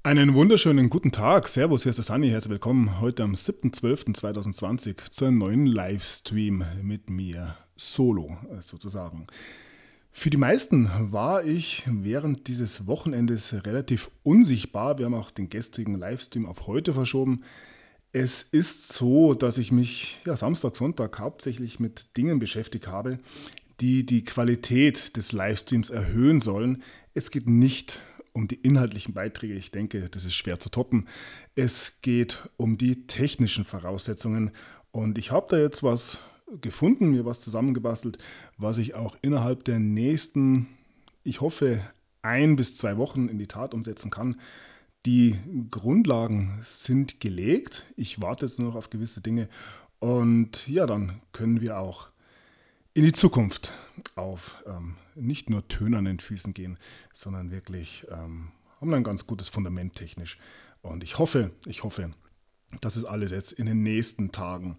Einen wunderschönen guten Tag. Servus, hier ist der Sunny. Herzlich willkommen heute am 7.12.2020 zu einem neuen Livestream mit mir solo sozusagen. Für die meisten war ich während dieses Wochenendes relativ unsichtbar. Wir haben auch den gestrigen Livestream auf heute verschoben. Es ist so, dass ich mich Samstag, Sonntag hauptsächlich mit Dingen beschäftigt habe, die die Qualität des Livestreams erhöhen sollen. Es geht nicht um die inhaltlichen Beiträge. Ich denke, das ist schwer zu toppen. Es geht um die technischen Voraussetzungen. Und ich habe da jetzt was gefunden, mir was zusammengebastelt, was ich auch innerhalb der nächsten, ich hoffe, 1 bis 2 Wochen in die Tat umsetzen kann. Die Grundlagen sind gelegt. Ich warte jetzt nur noch auf gewisse Dinge. Und ja, dann können wir auch in die Zukunft auf nicht nur tönernen Füßen gehen, sondern wirklich haben ein ganz gutes Fundament technisch. Und ich hoffe, dass es alles jetzt in den nächsten Tagen,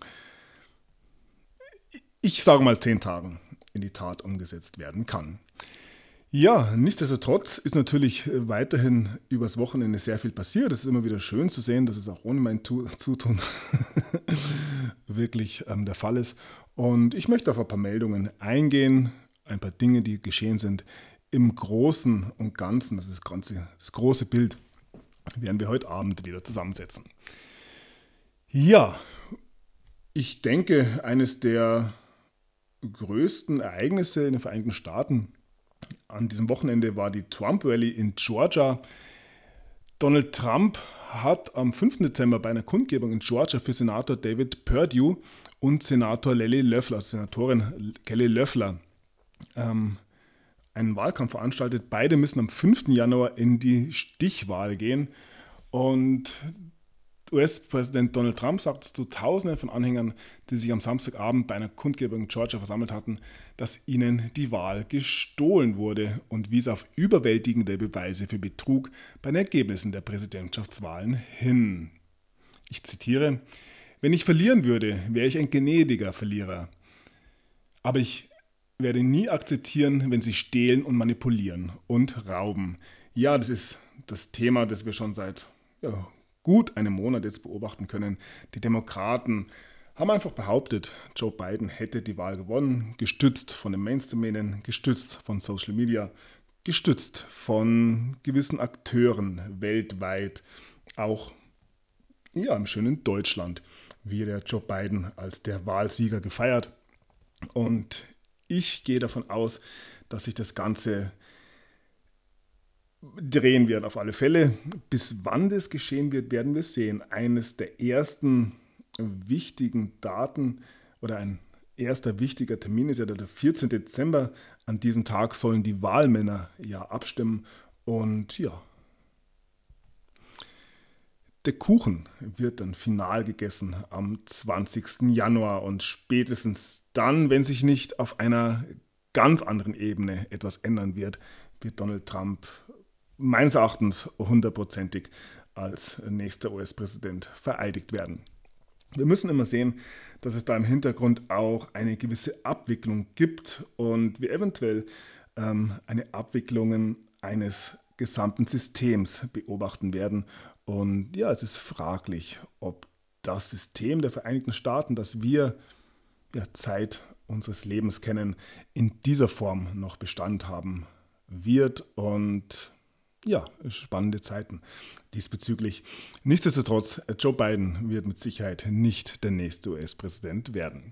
ich sage mal 10 Tagen, in die Tat umgesetzt werden kann. Ja, nichtsdestotrotz ist natürlich weiterhin übers Wochenende sehr viel passiert. Es ist immer wieder schön zu sehen, dass es auch ohne mein Zutun wirklich der Fall ist. Und ich möchte auf ein paar Meldungen eingehen, ein paar Dinge, die geschehen sind. Im Großen und Ganzen, das große Bild, werden wir heute Abend wieder zusammensetzen. Ja, ich denke, eines der größten Ereignisse in den Vereinigten Staaten an diesem Wochenende war die Trump Rally in Georgia. Donald Trump hat am 5. Dezember bei einer Kundgebung in Georgia für Senator David Perdue und Senatorin Kelly Loeffler, einen Wahlkampf veranstaltet. Beide müssen am 5. Januar in die Stichwahl gehen. Und US-Präsident Donald Trump sagt zu Tausenden von Anhängern, die sich am Samstagabend bei einer Kundgebung in Georgia versammelt hatten, dass ihnen die Wahl gestohlen wurde und wies auf überwältigende Beweise für Betrug bei den Ergebnissen der Präsidentschaftswahlen hin. Ich zitiere: Wenn ich verlieren würde, wäre ich ein gnädiger Verlierer. Aber ich werde nie akzeptieren, wenn sie stehlen und manipulieren und rauben. Ja, das ist das Thema, das wir schon seit gut einem Monat jetzt beobachten können. Die Demokraten haben einfach behauptet, Joe Biden hätte die Wahl gewonnen, gestützt von den Mainstream-Medien, gestützt von Social Media, gestützt von gewissen Akteuren weltweit, auch im schönen Deutschland, wie der Joe Biden als der Wahlsieger gefeiert. Und ich gehe davon aus, dass sich das Ganze drehen wird auf alle Fälle. Bis wann das geschehen wird, werden wir sehen. Eines der ersten wichtigen Daten oder ein erster wichtiger Termin ist ja der 14. Dezember. An diesem Tag sollen die Wahlmänner abstimmen. Und der Kuchen wird dann final gegessen am 20. Januar. Und spätestens dann, wenn sich nicht auf einer ganz anderen Ebene etwas ändern wird, wird Donald Trump meines Erachtens hundertprozentig als nächster US-Präsident vereidigt werden. Wir müssen immer sehen, dass es da im Hintergrund auch eine gewisse Abwicklung gibt und wir eventuell eine Abwicklung eines gesamten Systems beobachten werden. Und es ist fraglich, ob das System der Vereinigten Staaten, das wir Zeit unseres Lebens kennen, in dieser Form noch Bestand haben wird. Und spannende Zeiten diesbezüglich. Nichtsdestotrotz, Joe Biden wird mit Sicherheit nicht der nächste US-Präsident werden.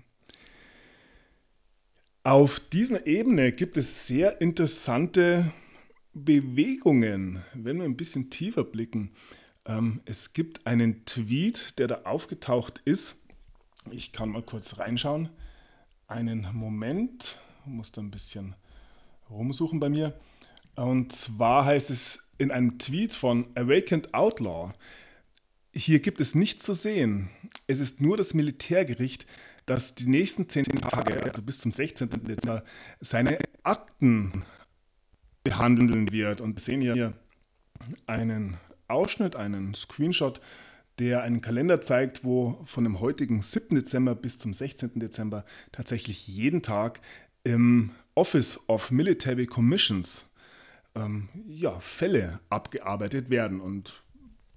Auf dieser Ebene gibt es sehr interessante Bewegungen, wenn wir ein bisschen tiefer blicken. Es gibt einen Tweet, der da aufgetaucht ist. Ich kann mal kurz reinschauen. Einen Moment, ich muss da ein bisschen rumsuchen bei mir. Und zwar heißt es in einem Tweet von Awakened Outlaw: Hier gibt es nichts zu sehen. Es ist nur das Militärgericht, das die nächsten 10 Tage, also bis zum 16. Dezember, seine Akten behandeln wird. Und wir sehen hier einen Ausschnitt, einen Screenshot, der einen Kalender zeigt, wo von dem heutigen 7. Dezember bis zum 16. Dezember tatsächlich jeden Tag im Office of Military Commissions Fälle abgearbeitet werden. Und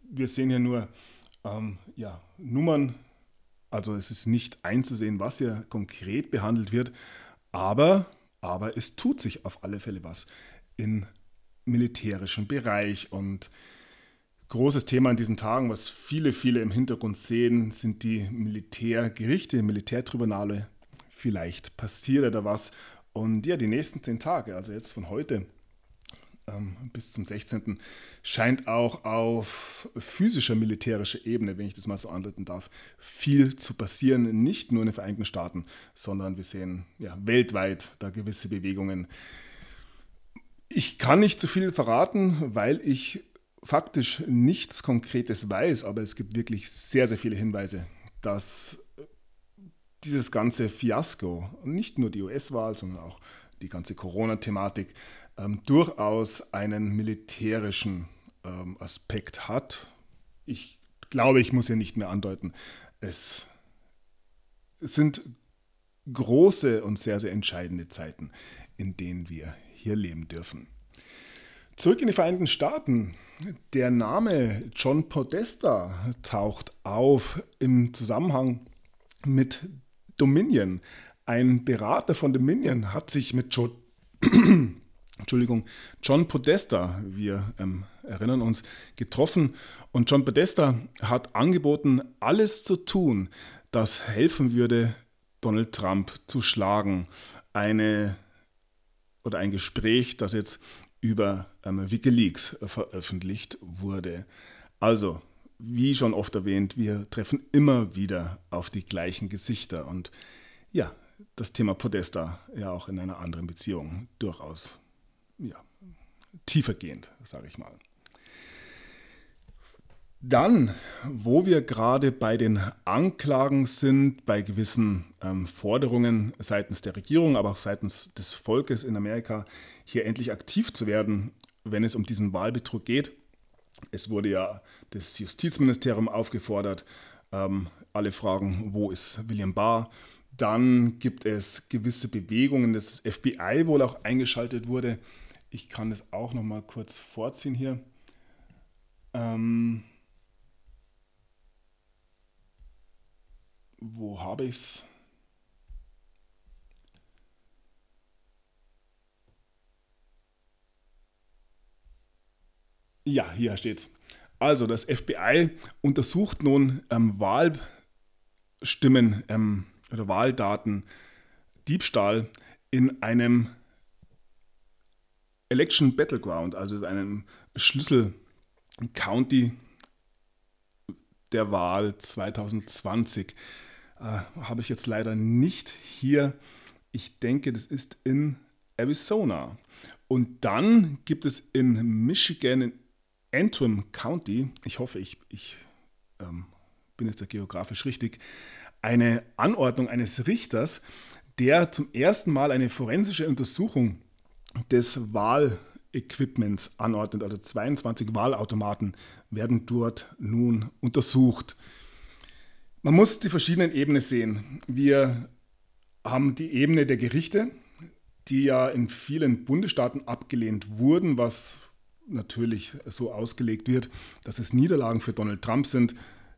Wir sehen hier nur Nummern, also es ist nicht einzusehen, was hier konkret behandelt wird, aber, aber es tut sich auf alle Fälle was im militärischen Bereich. Und großes Thema in diesen Tagen, was viele im Hintergrund sehen, sind die Militärgerichte, Militärtribunale. Vielleicht passiert ja da was. Und ja, die nächsten 10 Tage, also jetzt von heute bis zum 16. scheint auch auf physischer militärischer Ebene, wenn ich das mal so andeuten darf, viel zu passieren. Nicht nur in den Vereinigten Staaten, sondern wir sehen weltweit da gewisse Bewegungen. Ich kann nicht zu viel verraten, weil ich faktisch nichts Konkretes weiß, aber es gibt wirklich sehr viele Hinweise, dass dieses ganze Fiasko, nicht nur die US-Wahl, sondern auch die ganze Corona-Thematik, durchaus einen militärischen Aspekt hat. Ich glaube, ich muss hier nicht mehr andeuten. Es sind große und sehr entscheidende Zeiten, in denen wir hier leben dürfen. Zurück in die Vereinigten Staaten. Der Name John Podesta taucht auf im Zusammenhang mit Dominion. Ein Berater von Dominion hat sich mit John Podesta, wir erinnern uns, getroffen. Und John Podesta hat angeboten, alles zu tun, das helfen würde, Donald Trump zu schlagen. Ein Gespräch, das jetzt über WikiLeaks veröffentlicht wurde. Also, wie schon oft erwähnt, wir treffen immer wieder auf die gleichen Gesichter. Und ja, das Thema Podesta ja auch in einer anderen Beziehung durchaus tiefergehend, sage ich mal. Dann, wo wir gerade bei den Anklagen sind, bei gewissen Forderungen seitens der Regierung, aber auch seitens des Volkes in Amerika, hier endlich aktiv zu werden, wenn es um diesen Wahlbetrug geht. Es wurde ja das Justizministerium aufgefordert, alle fragen, wo ist William Barr? Dann gibt es gewisse Bewegungen, dass das FBI wohl auch eingeschaltet wurde. Ich kann das auch noch mal kurz vorziehen hier. Wo habe ich es? Ja, hier steht's. Also das FBI untersucht nun Wahlstimmen oder Wahldaten, Diebstahl in einem Election Battleground, also einem Schlüssel-County der Wahl 2020. Habe ich jetzt leider nicht hier. Ich denke, das ist in Arizona. Und dann gibt es in Michigan, in Antrim County, ich hoffe, ich bin jetzt da geografisch richtig, eine Anordnung eines Richters, der zum ersten Mal eine forensische Untersuchung des Wahlequipments anordnet. Also 22 Wahlautomaten werden dort nun untersucht. Man muss die verschiedenen Ebenen sehen. Wir haben die Ebene der Gerichte, die ja in vielen Bundesstaaten abgelehnt wurden, was natürlich so ausgelegt wird, dass es Niederlagen für Donald Trump sind.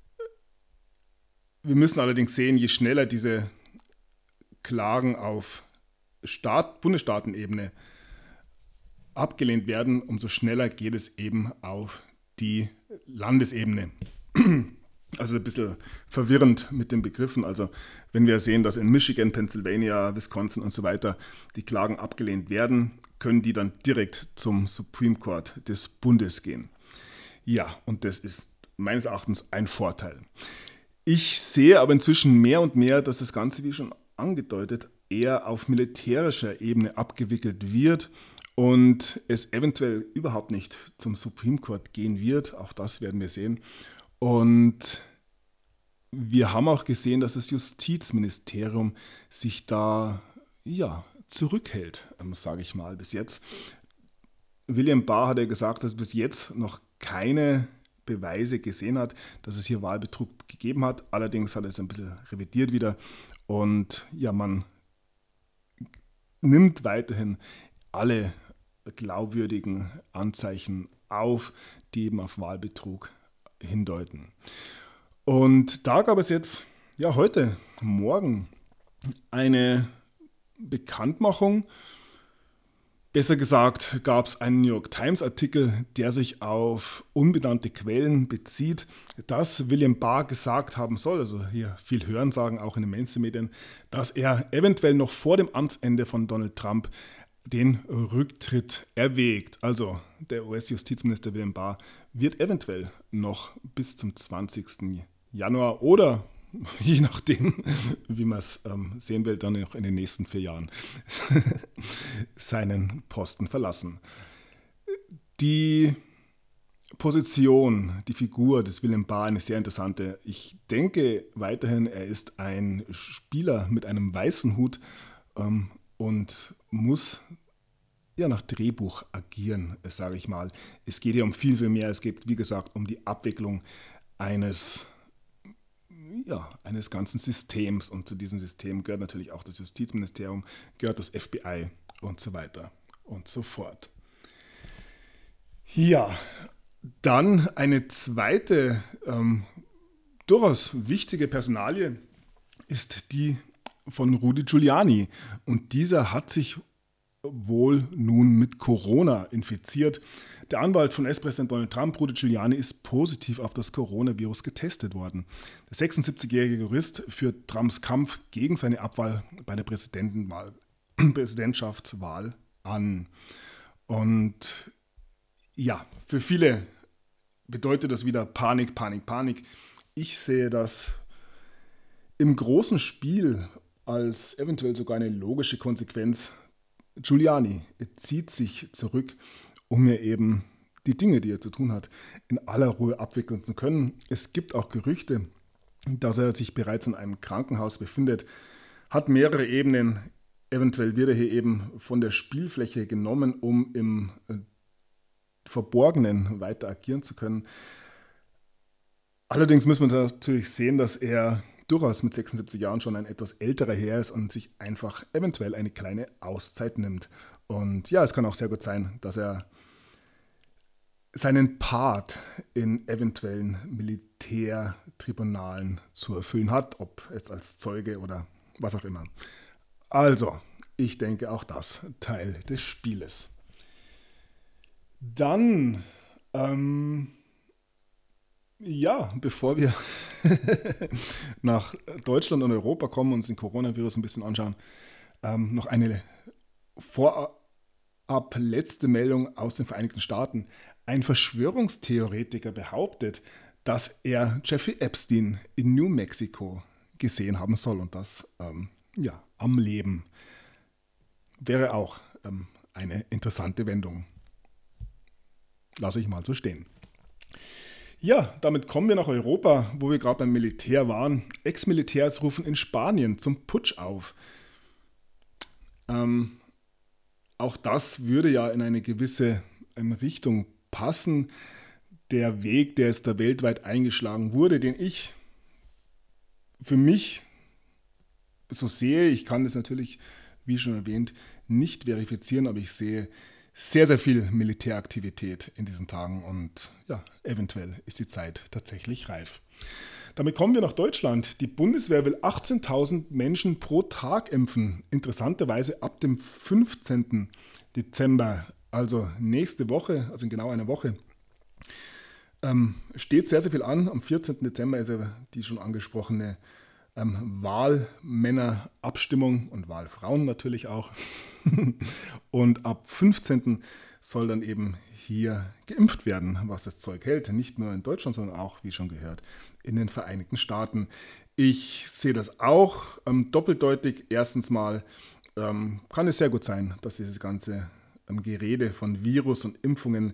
Wir müssen allerdings sehen, je schneller diese Klagen auf Bundesstaatenebene abgelehnt werden, umso schneller geht es eben auf die Landesebene. Also ein bisschen verwirrend mit den Begriffen. Also wenn wir sehen, dass in Michigan, Pennsylvania, Wisconsin und so weiter die Klagen abgelehnt werden, können die dann direkt zum Supreme Court des Bundes gehen. Ja, und das ist meines Erachtens ein Vorteil. Ich sehe aber inzwischen mehr und mehr, dass das Ganze, wie schon angedeutet, eher auf militärischer Ebene abgewickelt wird und es eventuell überhaupt nicht zum Supreme Court gehen wird. Auch das werden wir sehen. Und wir haben auch gesehen, dass das Justizministerium sich da zurückhält, sage ich mal, bis jetzt. William Barr hat ja gesagt, dass bis jetzt noch keine Beweise gesehen hat, dass es hier Wahlbetrug gegeben hat. Allerdings hat er es ein bisschen revidiert wieder. Und ja, man nimmt weiterhin alle glaubwürdigen Anzeichen auf, die eben auf Wahlbetrug hindeuten. Und da gab es jetzt, ja heute, morgen, eine Bekanntmachung. Besser gesagt gab es einen New York Times Artikel, der sich auf unbenannte Quellen bezieht, dass William Barr gesagt haben soll, also hier viel Hörensagen auch in den Mainstream-Medien, dass er eventuell noch vor dem Amtsende von Donald Trump den Rücktritt erwägt. Also der US-Justizminister William Barr wird eventuell noch bis zum 20. Januar oder je nachdem, wie man es sehen will, dann noch in den nächsten 4 Jahren seinen Posten verlassen. Die Position, die Figur des William Barr, eine sehr interessante. Ich denke weiterhin, er ist ein Spieler mit einem weißen Hut und muss ja nach Drehbuch agieren, sage ich mal. Es geht hier um viel, viel mehr. Es geht, wie gesagt, um die Abwicklung eines ganzen Systems. Und zu diesem System gehört natürlich auch das Justizministerium, gehört das FBI und so weiter und so fort. Ja, dann eine zweite, durchaus wichtige Personalie ist die von Rudy Giuliani. Und dieser hat sich wohl nun mit Corona infiziert. Der Anwalt von US-Präsident Donald Trump, Rudy Giuliani, ist positiv auf das Coronavirus getestet worden. Der 76-jährige Jurist führt Trumps Kampf gegen seine Abwahl bei der Präsidentschaftswahl an. Und ja, für viele bedeutet das wieder Panik, Panik, Panik. Ich sehe das im großen Spiel als eventuell sogar eine logische Konsequenz. Giuliani zieht sich zurück, um mir eben die Dinge, die er zu tun hat, in aller Ruhe abwickeln zu können. Es gibt auch Gerüchte, dass er sich bereits in einem Krankenhaus befindet, hat mehrere Ebenen. Eventuell wird er hier eben von der Spielfläche genommen, um im Verborgenen weiter agieren zu können. Allerdings muss man natürlich sehen, dass er durchaus mit 76 Jahren schon ein etwas älterer Herr ist und sich einfach eventuell eine kleine Auszeit nimmt. Und ja, es kann auch sehr gut sein, dass er seinen Part in eventuellen Militärtribunalen zu erfüllen hat, ob jetzt als Zeuge oder was auch immer. Also, ich denke auch das Teil des Spieles. Dann, bevor wir nach Deutschland und Europa kommen und uns den Coronavirus ein bisschen anschauen, noch eine vorab letzte Meldung aus den Vereinigten Staaten. Ein Verschwörungstheoretiker behauptet, dass er Jeffrey Epstein in New Mexico gesehen haben soll und das am Leben. Wäre auch eine interessante Wendung. Lasse ich mal so stehen. Ja, damit kommen wir nach Europa, wo wir gerade beim Militär waren. Ex-Militärs rufen in Spanien zum Putsch auf. Auch das würde ja in eine gewisse Richtung passen. Der Weg, der jetzt da weltweit eingeschlagen wurde, den ich für mich so sehe, ich kann das natürlich, wie schon erwähnt, nicht verifizieren, aber ich sehe sehr, sehr viel Militäraktivität in diesen Tagen und ja, eventuell ist die Zeit tatsächlich reif. Damit kommen wir nach Deutschland. Die Bundeswehr will 18.000 Menschen pro Tag impfen. Interessanterweise ab dem 15. Dezember, also nächste Woche, also in genau einer Woche, steht sehr, sehr viel an. Am 14. Dezember ist ja die schon angesprochene Wahlmännerabstimmung und Wahlfrauen natürlich auch. Und ab 15. soll dann eben hier geimpft werden, was das Zeug hält. Nicht nur in Deutschland, sondern auch, wie schon gehört, in den Vereinigten Staaten. Ich sehe das auch doppeldeutig. Erstens mal kann es sehr gut sein, dass dieses ganze Gerede von Virus und Impfungen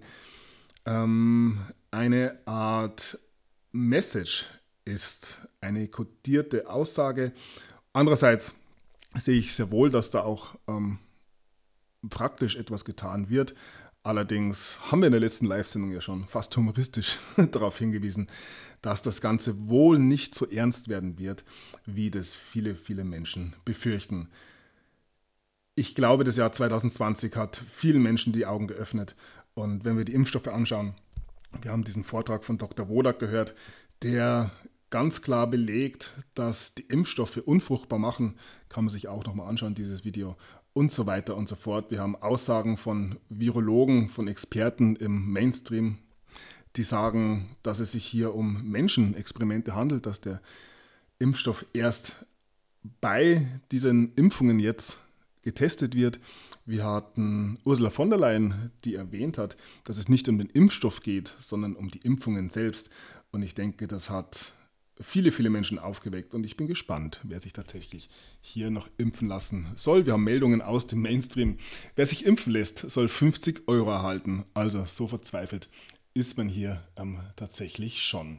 eine Art Message ist, eine kodierte Aussage. Andererseits sehe ich sehr wohl, dass da auch praktisch etwas getan wird. Allerdings haben wir in der letzten Live-Sendung ja schon fast humoristisch darauf hingewiesen, dass das Ganze wohl nicht so ernst werden wird, wie das viele, viele Menschen befürchten. Ich glaube, das Jahr 2020 hat vielen Menschen die Augen geöffnet. Und wenn wir die Impfstoffe anschauen, Wir haben diesen Vortrag von Dr. Wodak gehört, der ganz klar belegt, dass die Impfstoffe unfruchtbar machen. Kann man sich auch nochmal anschauen, dieses Video und so weiter und so fort. Wir haben Aussagen von Virologen, von Experten im Mainstream, die sagen, dass es sich hier um Menschenexperimente handelt, dass der Impfstoff erst bei diesen Impfungen jetzt getestet wird. Wir hatten Ursula von der Leyen, die erwähnt hat, dass es nicht um den Impfstoff geht, sondern um die Impfungen selbst. Und ich denke, das hat viele, viele Menschen aufgeweckt und ich bin gespannt, wer sich tatsächlich hier noch impfen lassen soll. Wir haben Meldungen aus dem Mainstream. Wer sich impfen lässt, soll 50 € erhalten. Also so verzweifelt ist man hier tatsächlich schon.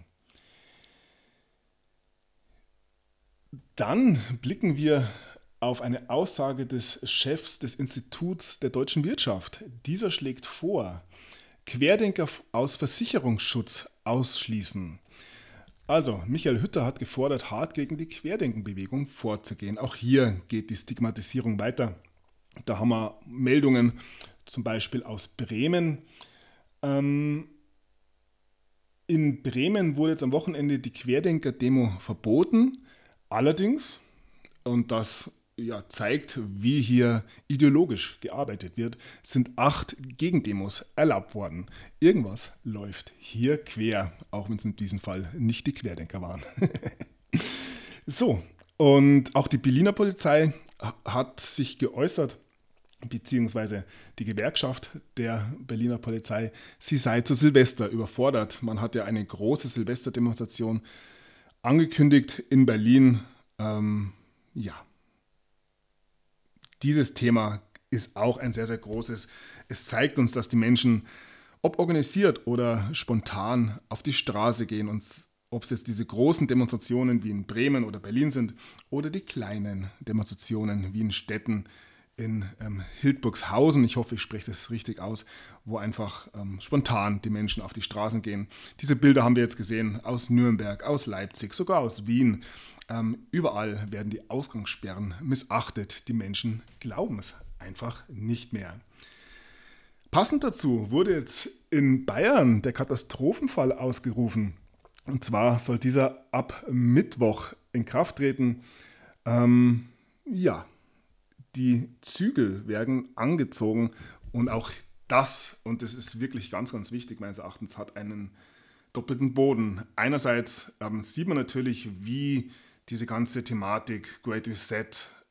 Dann blicken wir auf eine Aussage des Chefs des Instituts der deutschen Wirtschaft. Dieser schlägt vor, Querdenker aus Versicherungsschutz ausschließen. Also, Michael Hütter hat gefordert, hart gegen die Querdenkenbewegung vorzugehen. Auch hier geht die Stigmatisierung weiter. Da haben wir Meldungen zum Beispiel aus Bremen. In Bremen wurde jetzt am Wochenende die Querdenker-Demo verboten. Allerdings, und das zeigt, wie hier ideologisch gearbeitet wird, sind 8 Gegendemos erlaubt worden. Irgendwas läuft hier quer, auch wenn es in diesem Fall nicht die Querdenker waren. So, und auch die Berliner Polizei hat sich geäußert, beziehungsweise die Gewerkschaft der Berliner Polizei, sie sei zu Silvester überfordert. Man hat ja eine große Silvesterdemonstration angekündigt in Berlin. Dieses Thema ist auch ein sehr, sehr großes. Es zeigt uns, dass die Menschen, ob organisiert oder spontan, auf die Straße gehen. Und ob es jetzt diese großen Demonstrationen wie in Bremen oder Berlin sind oder die kleinen Demonstrationen wie in Städten in Hildburghausen, ich hoffe, ich spreche das richtig aus, wo einfach spontan die Menschen auf die Straßen gehen. Diese Bilder haben wir jetzt gesehen aus Nürnberg, aus Leipzig, sogar aus Wien. Überall werden die Ausgangssperren missachtet. Die Menschen glauben es einfach nicht mehr. Passend dazu wurde jetzt in Bayern der Katastrophenfall ausgerufen. Und zwar soll dieser ab Mittwoch in Kraft treten. Die Zügel werden angezogen und auch das, und das ist wirklich ganz, ganz wichtig meines Erachtens, hat einen doppelten Boden. Einerseits sieht man natürlich, wie diese ganze Thematik Great Reset,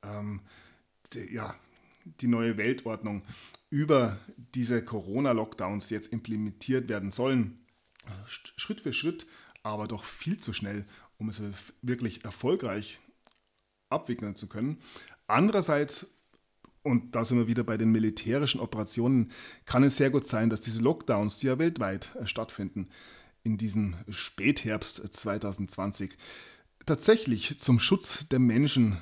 die neue Weltordnung über diese Corona-Lockdowns jetzt implementiert werden sollen. Schritt für Schritt, aber doch viel zu schnell, um es wirklich erfolgreich abwickeln zu können. Andererseits, und da sind wir wieder bei den militärischen Operationen, kann es sehr gut sein, dass diese Lockdowns, die ja weltweit stattfinden, in diesem Spätherbst 2020, tatsächlich zum Schutz der Menschen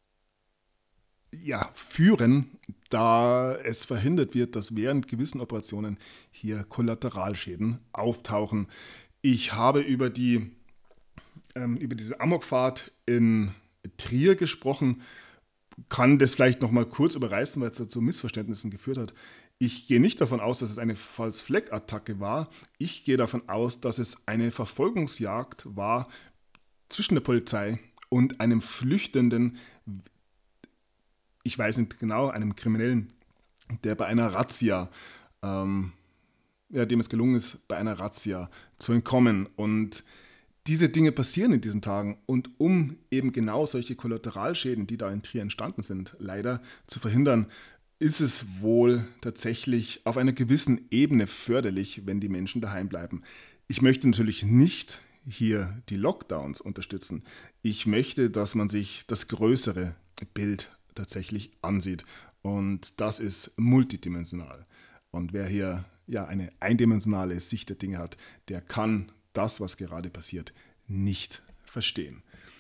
führen, da es verhindert wird, dass während gewissen Operationen hier Kollateralschäden auftauchen. Ich habe über diese Amokfahrt in Trier gesprochen, kann das vielleicht noch mal kurz überreißen, weil es da zu Missverständnissen geführt hat. Ich gehe nicht davon aus, dass es eine False-Flag-Attacke war. Ich gehe davon aus, dass es eine Verfolgungsjagd war zwischen der Polizei und einem Flüchtenden, ich weiß nicht genau, einem Kriminellen, der bei einer Razzia, dem es gelungen ist, bei einer Razzia zu entkommen. Und diese Dinge passieren in diesen Tagen und um eben genau solche Kollateralschäden, die da in Trier entstanden sind, leider zu verhindern, ist es wohl tatsächlich auf einer gewissen Ebene förderlich, wenn die Menschen daheim bleiben. Ich möchte natürlich nicht hier die Lockdowns unterstützen. Ich möchte, dass man sich das größere Bild tatsächlich ansieht und das ist multidimensional. Und wer hier eine eindimensionale Sicht der Dinge hat, der kann das, was gerade passiert, nicht verstehen.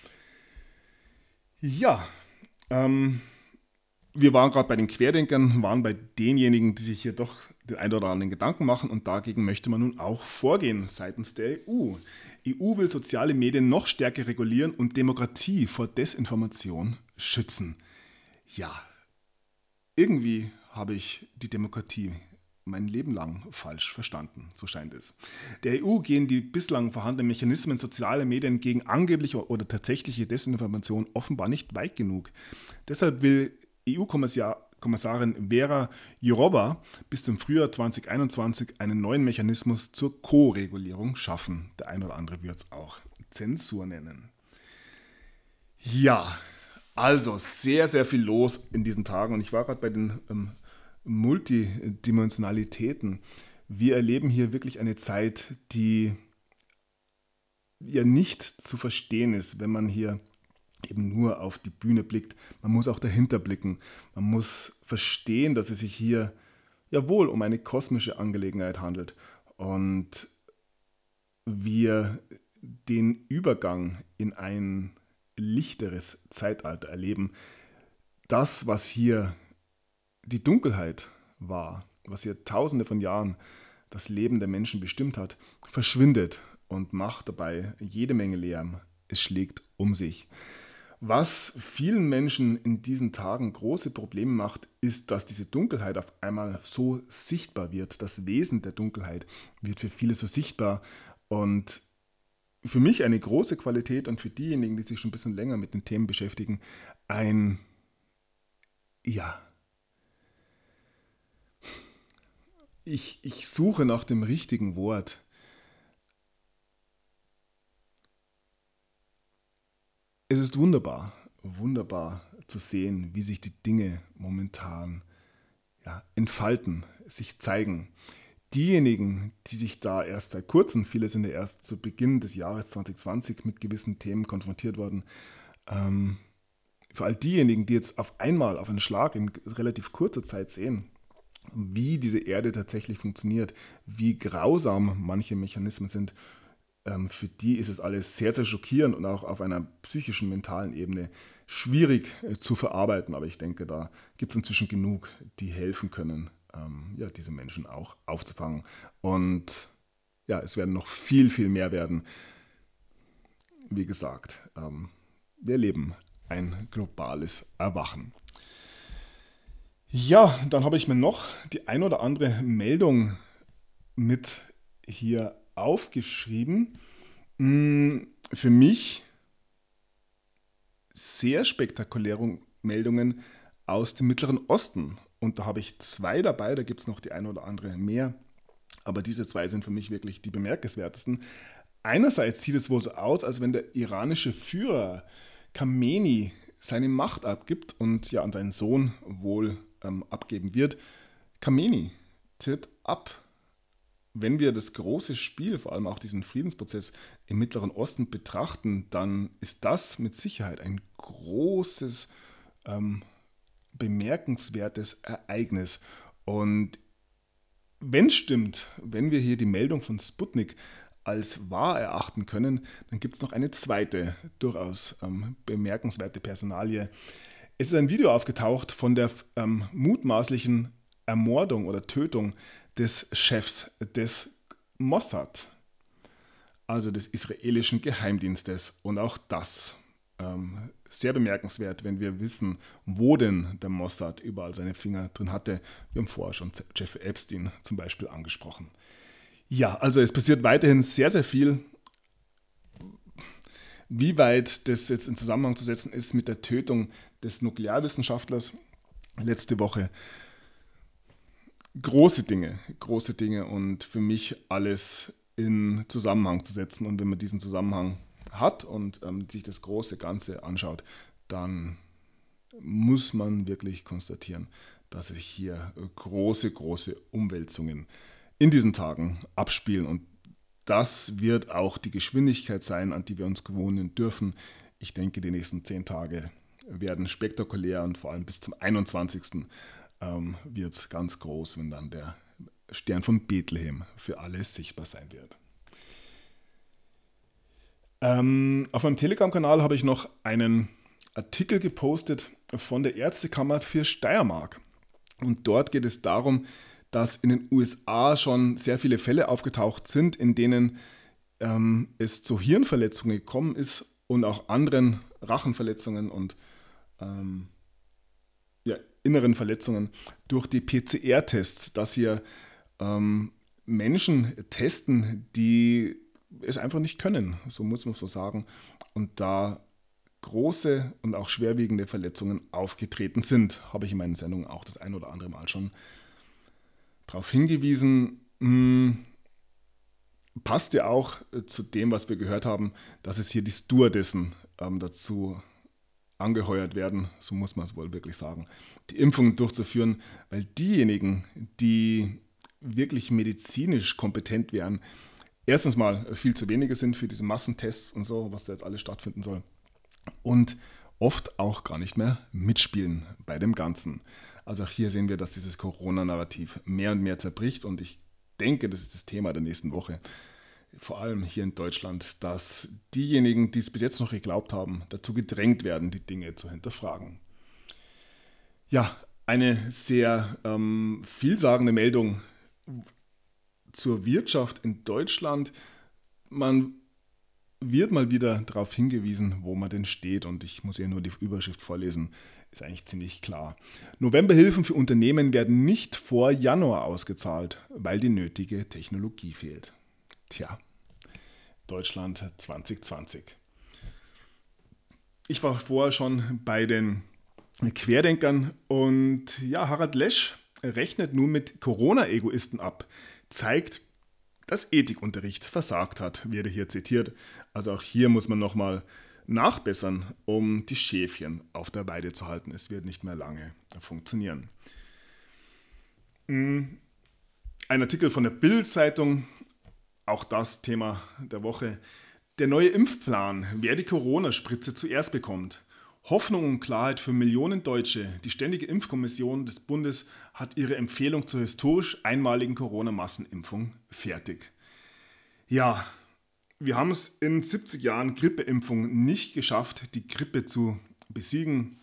Wir waren gerade bei den Querdenkern, waren bei denjenigen, die sich hier doch den ein oder anderen Gedanken machen und dagegen möchte man nun auch vorgehen seitens der EU. EU will soziale Medien noch stärker regulieren und Demokratie vor Desinformation schützen. Ja, irgendwie habe ich die Demokratie mein Leben lang falsch verstanden, so scheint es. Der EU gehen die bislang vorhandenen Mechanismen sozialer Medien gegen angebliche oder tatsächliche Desinformation offenbar nicht weit genug. Deshalb will EU-Kommissarin Vera Jourova bis zum Frühjahr 2021 einen neuen Mechanismus zur Co-Regulierung schaffen. Der ein oder andere wird es auch Zensur nennen. Ja, also sehr, sehr viel los in diesen Tagen und ich war gerade bei den Multidimensionalitäten. Wir erleben hier wirklich eine Zeit, die ja nicht zu verstehen ist, wenn man hier eben nur auf die Bühne blickt. Man muss auch dahinter blicken. Man muss verstehen, dass es sich hier ja wohl um eine kosmische Angelegenheit handelt und wir den Übergang in ein lichteres Zeitalter erleben. Das, was hier die Dunkelheit war, was hier Tausende von Jahren das Leben der Menschen bestimmt hat, verschwindet und macht dabei jede Menge Lärm. Es schlägt um sich. Was vielen Menschen in diesen Tagen große Probleme macht, ist, dass diese Dunkelheit auf einmal so sichtbar wird. Das Wesen der Dunkelheit wird für viele so sichtbar und für mich eine große Qualität und für diejenigen, die sich schon ein bisschen länger mit den Themen beschäftigen, ich suche nach dem richtigen Wort. Es ist wunderbar zu sehen, wie sich die Dinge momentan entfalten, sich zeigen. Diejenigen, die sich da erst seit kurzem, viele sind ja erst zu Beginn des Jahres 2020 mit gewissen Themen konfrontiert worden, für all diejenigen, die jetzt auf einmal, auf einen Schlag in relativ kurzer Zeit sehen, wie diese Erde tatsächlich funktioniert, wie grausam manche Mechanismen sind, für die ist es alles sehr, sehr schockierend und auch auf einer psychischen, mentalen Ebene schwierig zu verarbeiten. Aber ich denke, da gibt es inzwischen genug, die helfen können, diese Menschen auch aufzufangen. Und ja, es werden noch viel, viel mehr werden. Wie gesagt, wir erleben ein globales Erwachen. Ja, dann habe ich mir noch die ein oder andere Meldung mit hier aufgeschrieben. Für mich sehr spektakuläre Meldungen aus dem Mittleren Osten. Und da habe ich 2 dabei, da gibt es noch die ein oder andere mehr. Aber diese 2 sind für mich wirklich die bemerkenswertesten. Einerseits sieht es wohl so aus, als wenn der iranische Führer Khamenei seine Macht abgibt und ja an seinen Sohn wohl abgeben wird. Khamenei tritt ab. Wenn wir das große Spiel, vor allem auch diesen Friedensprozess im Mittleren Osten betrachten, dann ist das mit Sicherheit ein großes, bemerkenswertes Ereignis. Und wenn es stimmt, wenn wir hier die Meldung von Sputnik als wahr erachten können, dann gibt es noch eine zweite, durchaus bemerkenswerte Personalie. Es ist ein Video aufgetaucht von der mutmaßlichen Ermordung oder Tötung des Chefs des Mossad, also des israelischen Geheimdienstes. Und auch das sehr bemerkenswert, wenn wir wissen, wo denn der Mossad überall seine Finger drin hatte. Wir haben vorher schon Jeffrey Epstein zum Beispiel angesprochen. Ja, also es passiert weiterhin sehr, sehr viel. Wie weit das jetzt in Zusammenhang zu setzen ist mit der Tötung des Nuklearwissenschaftlers letzte Woche. Große Dinge und für mich alles in Zusammenhang zu setzen. Und wenn man diesen Zusammenhang hat und sich das große Ganze anschaut, dann muss man wirklich konstatieren, dass sich hier große Umwälzungen in diesen Tagen abspielen. Und das wird auch die Geschwindigkeit sein, an die wir uns gewöhnen dürfen. Ich denke, die nächsten 10 Tage werden spektakulär und vor allem bis zum 21. Wird es ganz groß, wenn dann der Stern von Bethlehem für alle sichtbar sein wird. Auf meinem Telegram-Kanal habe ich noch einen Artikel gepostet von der Ärztekammer für Steiermark. Und dort geht es darum, dass in den USA schon sehr viele Fälle aufgetaucht sind, in denen es zu Hirnverletzungen gekommen ist und auch anderen Rachenverletzungen und inneren Verletzungen durch die PCR-Tests, dass hier Menschen testen, die es einfach nicht können, so muss man so sagen, und da große und auch schwerwiegende Verletzungen aufgetreten sind, habe ich in meinen Sendungen auch das ein oder andere Mal schon darauf hingewiesen. Passt ja auch zu dem, was wir gehört haben, dass es hier die Stewardessen dazu angeheuert werden, so muss man es wohl wirklich sagen, die Impfungen durchzuführen, weil diejenigen, die wirklich medizinisch kompetent wären, erstens mal viel zu wenige sind für diese Massentests und so, was da jetzt alles stattfinden soll, und oft auch gar nicht mehr mitspielen bei dem Ganzen. Also auch hier sehen wir, dass dieses Corona-Narrativ mehr und mehr zerbricht, und ich denke, das ist das Thema der nächsten Woche, vor allem hier in Deutschland, dass diejenigen, die es bis jetzt noch geglaubt haben, dazu gedrängt werden, die Dinge zu hinterfragen. Ja, eine sehr vielsagende Meldung zur Wirtschaft in Deutschland. Man wird mal wieder darauf hingewiesen, wo man denn steht, und ich muss hier nur die Überschrift vorlesen, ist eigentlich ziemlich klar. Novemberhilfen für Unternehmen werden nicht vor Januar ausgezahlt, weil die nötige Technologie fehlt. Tja, Deutschland 2020. Ich war vorher schon bei den Querdenkern, und ja, Harald Lesch rechnet nun mit Corona-Egoisten ab, zeigt, dass Ethikunterricht versagt hat, werde hier zitiert. Also auch hier muss man nochmal nachbessern, um die Schäfchen auf der Weide zu halten. Es wird nicht mehr lange funktionieren. Ein Artikel von der Bild-Zeitung, auch das Thema der Woche. Der neue Impfplan, wer die Corona-Spritze zuerst bekommt. Hoffnung und Klarheit für Millionen Deutsche. Die Ständige Impfkommission des Bundes hat ihre Empfehlung zur historisch einmaligen Corona-Massenimpfung fertig. Ja, wir haben es in 70 Jahren Grippeimpfung nicht geschafft, die Grippe zu besiegen.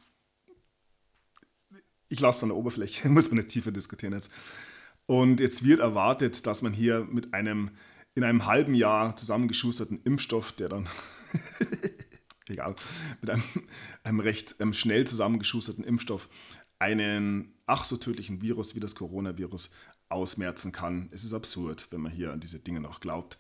Ich lasse es an der Oberfläche, muss man nicht tiefer diskutieren jetzt. Und jetzt wird erwartet, dass man hier mit einem in einem halben Jahr zusammengeschusterten Impfstoff, der dann, egal, mit einem recht schnell zusammengeschusterten Impfstoff einen ach so tödlichen Virus wie das Coronavirus ausmerzen kann. Es ist absurd, wenn man hier an diese Dinge noch glaubt.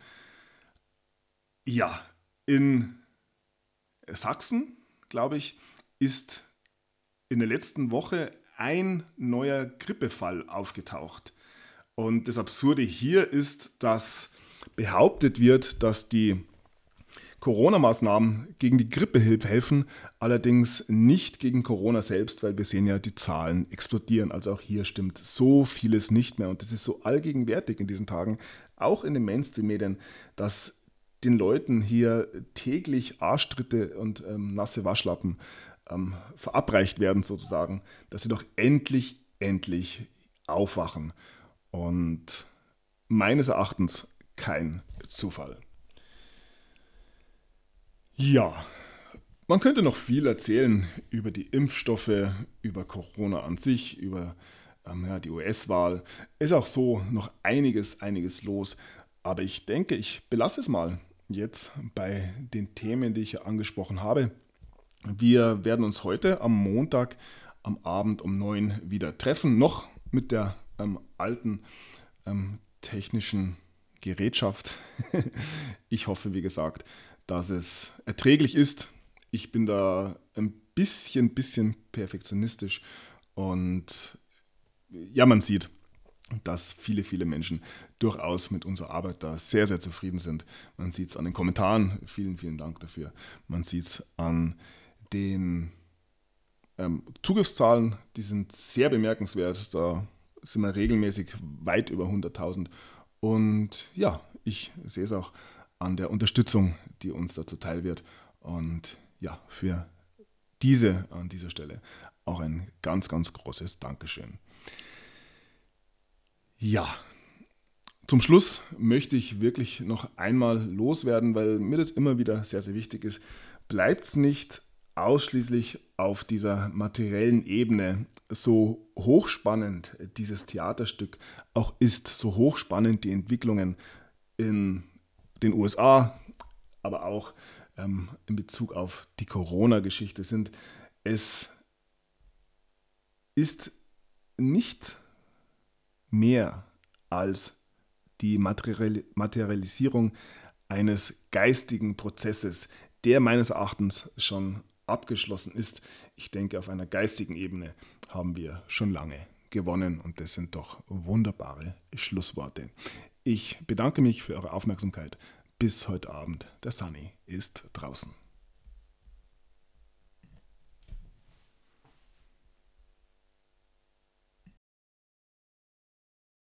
Ja, in Sachsen, glaube ich, ist in der letzten Woche ein neuer Grippefall aufgetaucht. Und das Absurde hier ist, dass behauptet wird, dass die Corona-Maßnahmen gegen die Grippe helfen, allerdings nicht gegen Corona selbst, weil wir sehen ja, die Zahlen explodieren. Also auch hier stimmt so vieles nicht mehr, und das ist so allgegenwärtig in diesen Tagen, auch in den Mainstream-Medien, dass den Leuten hier täglich Arschtritte und nasse Waschlappen verabreicht werden sozusagen, dass sie doch endlich aufwachen. Und meines Erachtens kein Zufall. Ja, man könnte noch viel erzählen über die Impfstoffe, über Corona an sich, über die US-Wahl. Ist auch so noch einiges los. Aber ich denke, ich belasse es mal jetzt bei den Themen, die ich hier angesprochen habe. Wir werden uns heute am Montag am Abend um 9 wieder treffen, noch mit der alten technischen Gerätschaft. Ich hoffe, wie gesagt, dass es erträglich ist. Ich bin da ein bisschen perfektionistisch, und ja, man sieht, dass viele Menschen durchaus mit unserer Arbeit da sehr zufrieden sind. Man sieht es an den Kommentaren, vielen Dank dafür. Man sieht es an den Zugriffszahlen, die sind sehr bemerkenswert. Da sind wir regelmäßig weit über 100.000. Und ja, ich sehe es auch an der Unterstützung, die uns da zuteil wird. Und ja, für diese an dieser Stelle auch ein ganz großes Dankeschön. Ja, zum Schluss möchte ich wirklich noch einmal loswerden, weil mir das immer wieder sehr wichtig ist. Bleibt es nicht ausschließlich auf dieser materiellen Ebene, so hochspannend dieses Theaterstück auch ist, so hochspannend die Entwicklungen in den USA, aber auch in Bezug auf die Corona-Geschichte sind. Es ist nicht mehr als die Materialisierung eines geistigen Prozesses, der meines Erachtens schon abgeschlossen ist. Ich denke, auf einer geistigen Ebene haben wir schon lange gewonnen und das sind doch wunderbare Schlussworte. Ich bedanke mich für eure Aufmerksamkeit. Bis heute Abend. Der Sunny ist draußen.